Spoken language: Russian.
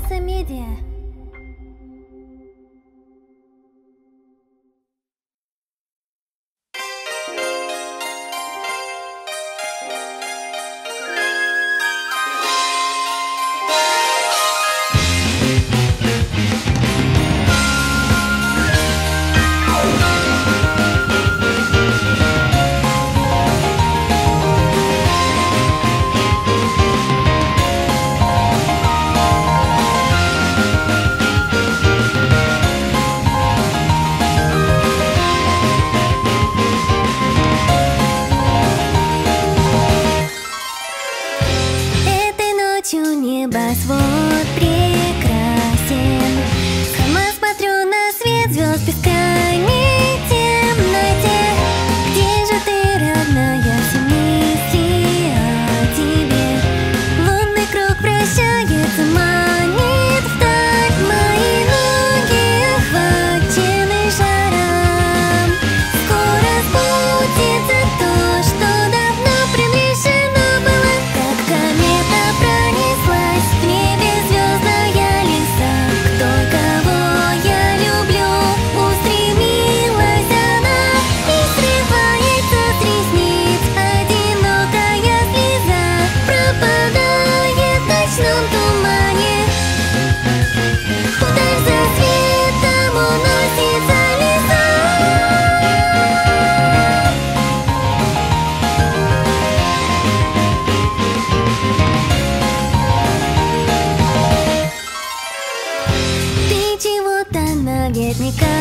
Альянса Медиа. Небосвод прекрасен. Сама смотрю на свет звезд бескрайней темноте. Где же ты, родная, все мысли о тебе? Лунный круг вращается, манит вдаль. Мои ноги охвачены жаром. Скоро сбудется то, что давно предрешено было. Как комета пронеслась в небе звездная лиса. К той, кого я люблю, устремилась она. И срывается с ресниц одинокая слеза. Пропадает в ночном тумане. Вдаль за светом уносится лиса. Ты чего-то наверняка